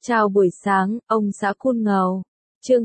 Chào buổi sáng, ông xã Cun Ngầu. Chương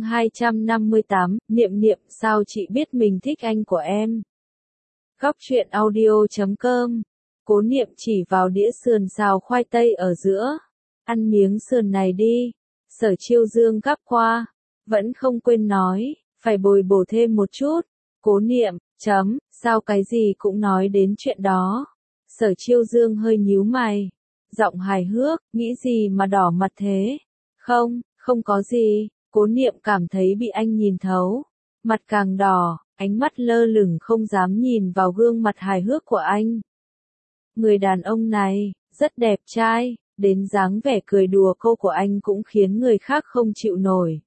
258, Niệm Niệm, sao chị biết mình thích anh của em? Góc truyện audio.com. Cố Niệm chỉ vào đĩa sườn xào khoai tây ở giữa. Ăn miếng sườn này đi. Sở Chiêu Dương gắp qua. Vẫn không quên nói, phải bồi bổ thêm một chút. Cố Niệm, sao cái gì cũng nói đến chuyện đó. Sở Chiêu Dương hơi nhíu mày. Giọng hài hước, nghĩ gì mà đỏ mặt thế? Không có gì. Cố Niệm cảm thấy bị anh nhìn thấu. Mặt càng đỏ, ánh mắt lơ lửng không dám nhìn vào gương mặt hài hước của anh. Người đàn ông này, rất đẹp trai, đến dáng vẻ cười đùa câu của anh cũng khiến người khác không chịu nổi.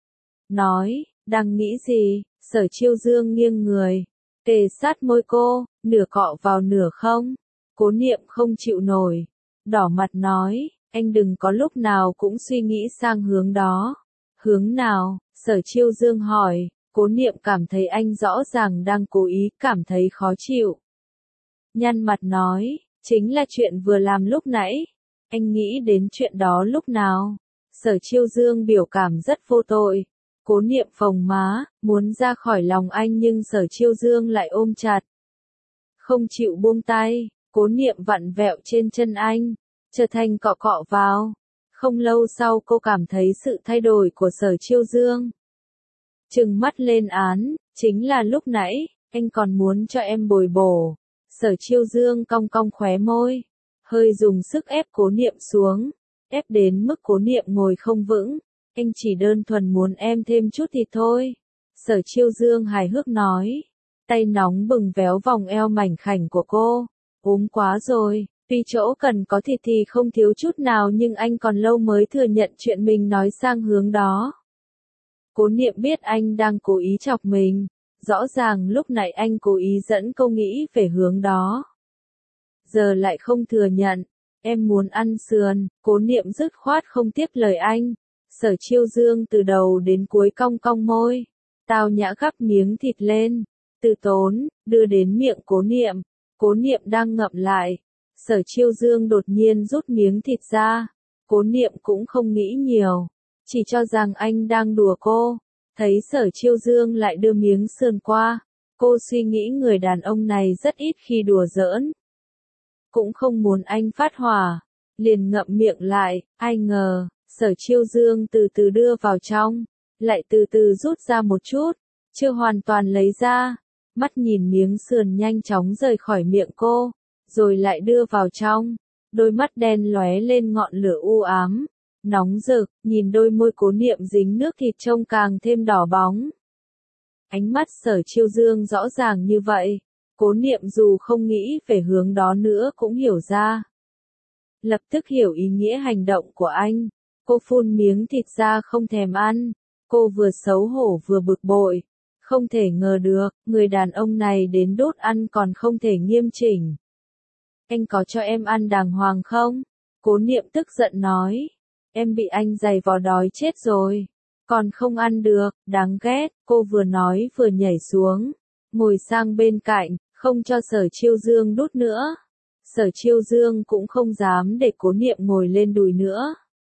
Nói, đang nghĩ gì? Sở Chiêu Dương nghiêng người, kề sát môi cô, nửa cọ vào nửa không. Cố Niệm không chịu nổi. Đỏ mặt nói, anh đừng có lúc nào cũng suy nghĩ sang hướng đó. Hướng nào? Sở Chiêu Dương hỏi. Cố Niệm cảm thấy anh rõ ràng đang cố ý, cảm thấy khó chịu. Nhăn mặt nói, chính là chuyện vừa làm lúc nãy. Anh nghĩ đến chuyện đó lúc nào? Sở Chiêu Dương biểu cảm rất vô tội. Cố Niệm phồng má, muốn ra khỏi lòng anh nhưng Sở Chiêu Dương lại ôm chặt. Không chịu buông tay. Cố Niệm vặn vẹo trên chân anh, trở thành cọ cọ vào. Không lâu sau cô cảm thấy sự thay đổi của Sở Chiêu Dương. Trừng mắt lên án, chính là lúc nãy, anh còn muốn cho em bồi bổ. Sở Chiêu Dương cong cong khóe môi, hơi dùng sức ép Cố Niệm xuống, ép đến mức Cố Niệm ngồi không vững. Anh chỉ đơn thuần muốn em thêm chút thịt thôi. Sở Chiêu Dương hài hước nói, tay nóng bừng véo vòng eo mảnh khảnh của cô. Ốm quá rồi, tuy chỗ cần có thịt thì không thiếu chút nào nhưng anh còn lâu mới thừa nhận chuyện mình nói sang hướng đó. Cố Niệm biết anh đang cố ý chọc mình, rõ ràng lúc nãy anh cố ý dẫn cô nghĩ về hướng đó. Giờ lại không thừa nhận, em muốn ăn sườn. Cố Niệm dứt khoát không tiếc lời anh. Sở Chiêu Dương từ đầu đến cuối cong cong môi, tao nhã gắp miếng thịt lên, từ tốn, đưa đến miệng Cố Niệm. Cố Niệm đang ngậm lại. Sở Chiêu Dương đột nhiên rút miếng thịt ra. Cố Niệm cũng không nghĩ nhiều, chỉ cho rằng anh đang đùa cô. Thấy Sở Chiêu Dương lại đưa miếng sườn qua, cô suy nghĩ người đàn ông này rất ít khi đùa giỡn. Cũng không muốn anh phát hỏa, liền ngậm miệng lại. Ai ngờ, Sở Chiêu Dương từ từ đưa vào trong, lại từ từ rút ra một chút, chưa hoàn toàn lấy ra. Mắt nhìn miếng sườn nhanh chóng rời khỏi miệng cô, rồi lại đưa vào trong. Đôi mắt đen lóe lên ngọn lửa u ám, nóng rực, nhìn đôi môi Cố Niệm dính nước thịt trông càng thêm đỏ bóng. Ánh mắt Sở Chiêu Dương rõ ràng như vậy, Cố Niệm dù không nghĩ về hướng đó nữa cũng hiểu ra. Lập tức hiểu ý nghĩa hành động của anh, cô phun miếng thịt ra không thèm ăn. Cô vừa xấu hổ vừa bực bội. Không thể ngờ được, người đàn ông này đến đốt ăn còn không thể nghiêm chỉnh. Anh có cho em ăn đàng hoàng không? Cố Niệm tức giận nói. Em bị anh giày vò đói chết rồi. Còn không ăn được, đáng ghét. Cô vừa nói vừa nhảy xuống, ngồi sang bên cạnh, không cho Sở Chiêu Dương đút nữa. Sở Chiêu Dương cũng không dám để Cố Niệm ngồi lên đùi nữa.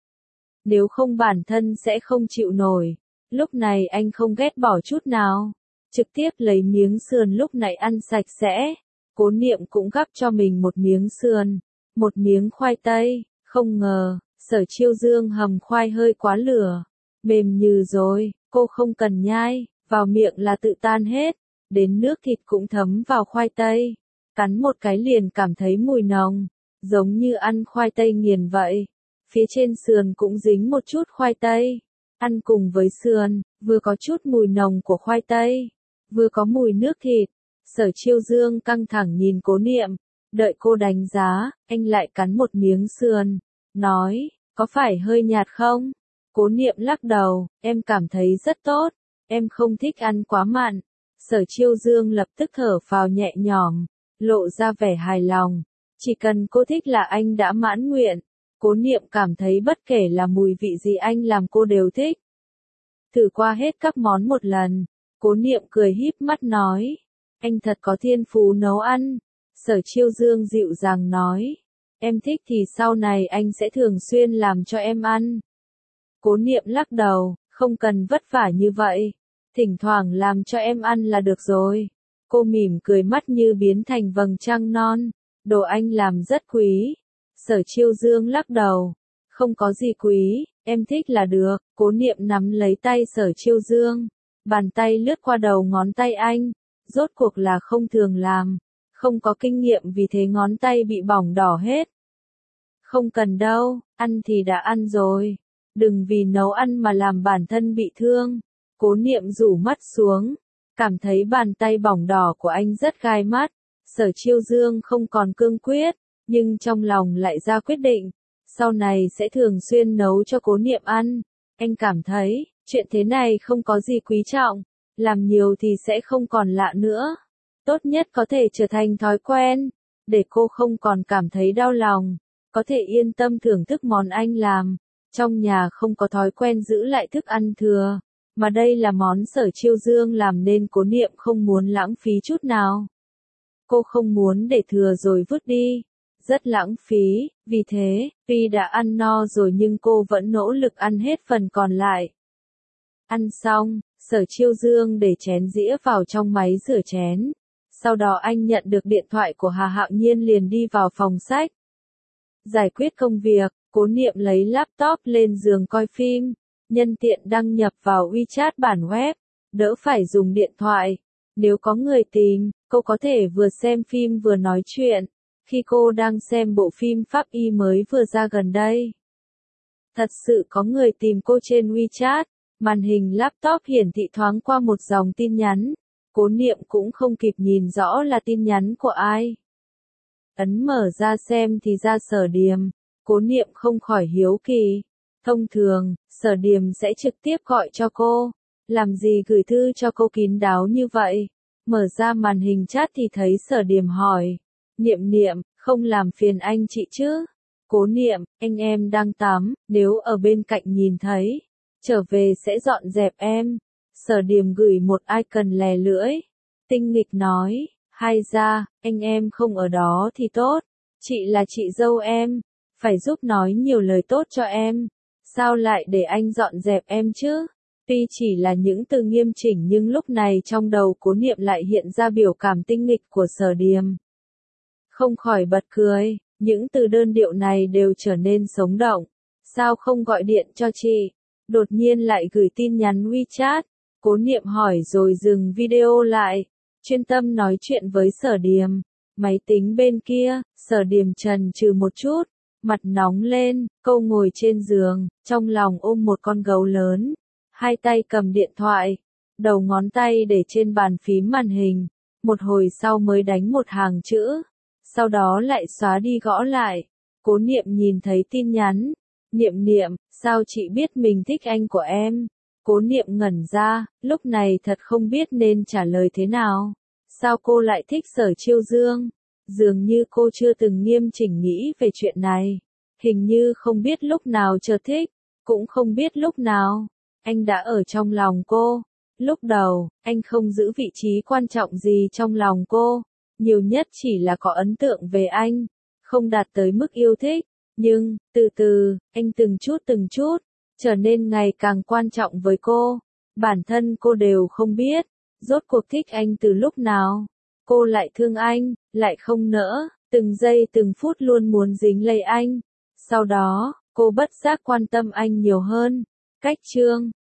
Nếu không bản thân sẽ không chịu nổi. Lúc này anh không ghét bỏ chút nào, trực tiếp lấy miếng sườn lúc nãy ăn sạch sẽ. Cố Niệm cũng gắp cho mình một miếng sườn, một miếng khoai tây. Không ngờ, Sở Chiêu Dương hầm khoai hơi quá lửa, mềm nhừ rồi, cô không cần nhai, vào miệng là tự tan hết, đến nước thịt cũng thấm vào khoai tây. Cắn một cái liền cảm thấy mùi nồng, giống như ăn khoai tây nghiền vậy. Phía trên sườn cũng dính một chút khoai tây. Ăn cùng với sườn, vừa có chút mùi nồng của khoai tây, vừa có mùi nước thịt. Sở Chiêu Dương căng thẳng nhìn Cố Niệm, đợi cô đánh giá, anh lại cắn một miếng sườn, nói, có phải hơi nhạt không? Cố Niệm lắc đầu, em cảm thấy rất tốt, em không thích ăn quá mặn. Sở Chiêu Dương lập tức thở phào nhẹ nhõm, lộ ra vẻ hài lòng, chỉ cần cô thích là anh đã mãn nguyện. Cố Niệm cảm thấy bất kể là mùi vị gì anh làm cô đều thích. Thử qua hết các món một lần, Cố Niệm cười híp mắt nói, anh thật có thiên phú nấu ăn. Sở Chiêu Dương dịu dàng nói, em thích thì sau này anh sẽ thường xuyên làm cho em ăn. Cố Niệm lắc đầu, không cần vất vả như vậy. Thỉnh thoảng làm cho em ăn là được rồi. Cô mỉm cười, mắt như biến thành vầng trăng non. Đồ anh làm rất quý. Sở Chiêu Dương lắc đầu. Không có gì quý, em thích là được. Cố Niệm nắm lấy tay Sở Chiêu Dương. Bàn tay lướt qua đầu ngón tay anh. Rốt cuộc là không thường làm. Không có kinh nghiệm, vì thế ngón tay bị bỏng đỏ hết. Không cần đâu, ăn thì đã ăn rồi. Đừng vì nấu ăn mà làm bản thân bị thương. Cố Niệm rủ mắt xuống. Cảm thấy bàn tay bỏng đỏ của anh rất gai mắt. Sở Chiêu Dương không còn cương quyết, nhưng trong lòng lại ra quyết định. Sau này sẽ thường xuyên nấu cho Cố Niệm ăn. Anh cảm thấy, chuyện thế này không có gì quý trọng. Làm nhiều thì sẽ không còn lạ nữa. Tốt nhất có thể trở thành thói quen. Để cô không còn cảm thấy đau lòng. Có thể yên tâm thưởng thức món anh làm. Trong nhà không có thói quen giữ lại thức ăn thừa. Mà đây là món Sở Chiêu Dương làm nên Cố Niệm không muốn lãng phí chút nào. Cô không muốn để thừa rồi vứt đi. Rất lãng phí, vì thế, tuy đã ăn no rồi nhưng cô vẫn nỗ lực ăn hết phần còn lại. Ăn xong, Sở Chiêu Dương để chén dĩa vào trong máy rửa chén. Sau đó anh nhận được điện thoại của Hà Hạo Nhiên, liền đi vào phòng sách. Giải quyết công việc, Cố Niệm lấy laptop lên giường coi phim. Nhân tiện đăng nhập vào WeChat bản web, đỡ phải dùng điện thoại. Nếu có người tìm, cô có thể vừa xem phim vừa nói chuyện. Khi cô đang xem bộ phim Pháp Y mới vừa ra gần đây, thật sự có người tìm cô trên WeChat. Màn hình laptop hiển thị thoáng qua một dòng tin nhắn. Cố Niệm cũng không kịp nhìn rõ là tin nhắn của ai. Ấn mở ra xem thì ra Sở Điềm. Cố Niệm không khỏi hiếu kỳ. Thông thường, Sở Điềm sẽ trực tiếp gọi cho cô. Làm gì gửi thư cho cô kín đáo như vậy? Mở ra màn hình chat thì thấy Sở Điềm hỏi. Niệm Niệm, không làm phiền anh chị chứ? Cố Niệm, anh em đang tắm, nếu ở bên cạnh nhìn thấy, trở về sẽ dọn dẹp em. Sở Điềm gửi một icon lè lưỡi. Tinh nghịch nói, hay ra, anh em không ở đó thì tốt. Chị là chị dâu em, phải giúp nói nhiều lời tốt cho em. Sao lại để anh dọn dẹp em chứ? Tuy chỉ là những từ nghiêm chỉnh nhưng lúc này trong đầu Cố Niệm lại hiện ra biểu cảm tinh nghịch của Sở Điềm. Không khỏi bật cười, những từ đơn điệu này đều trở nên sống động. Sao không gọi điện cho chị? Đột nhiên lại gửi tin nhắn WeChat. Cố Niệm hỏi rồi dừng video lại, chuyên tâm nói chuyện với Sở Điềm. Máy tính bên kia, Sở Điềm chần chừ một chút, mặt nóng lên, cô ngồi trên giường, trong lòng ôm một con gấu lớn, hai tay cầm điện thoại, đầu ngón tay để trên bàn phím màn hình, một hồi sau mới đánh một hàng chữ, sau đó lại xóa đi gõ lại. Cố Niệm nhìn thấy tin nhắn. Niệm Niệm, sao chị biết mình thích anh của em? Cố Niệm ngẩn ra, lúc này thật không biết nên trả lời thế nào. Sao cô lại thích Sở Chiêu Dương? Dường như cô chưa từng nghiêm chỉnh nghĩ về chuyện này. Hình như không biết lúc nào chợt thích, cũng không biết lúc nào anh đã ở trong lòng cô. Lúc đầu, anh không giữ vị trí quan trọng gì trong lòng cô, nhiều nhất chỉ là có ấn tượng về anh, không đạt tới mức yêu thích. Nhưng, từ từ, anh từng chút, trở nên ngày càng quan trọng với cô. Bản thân cô đều không biết, rốt cuộc thích anh từ lúc nào. Cô lại thương anh, lại không nỡ, từng giây từng phút luôn muốn dính lấy anh. Sau đó, cô bất giác quan tâm anh nhiều hơn. Cách chương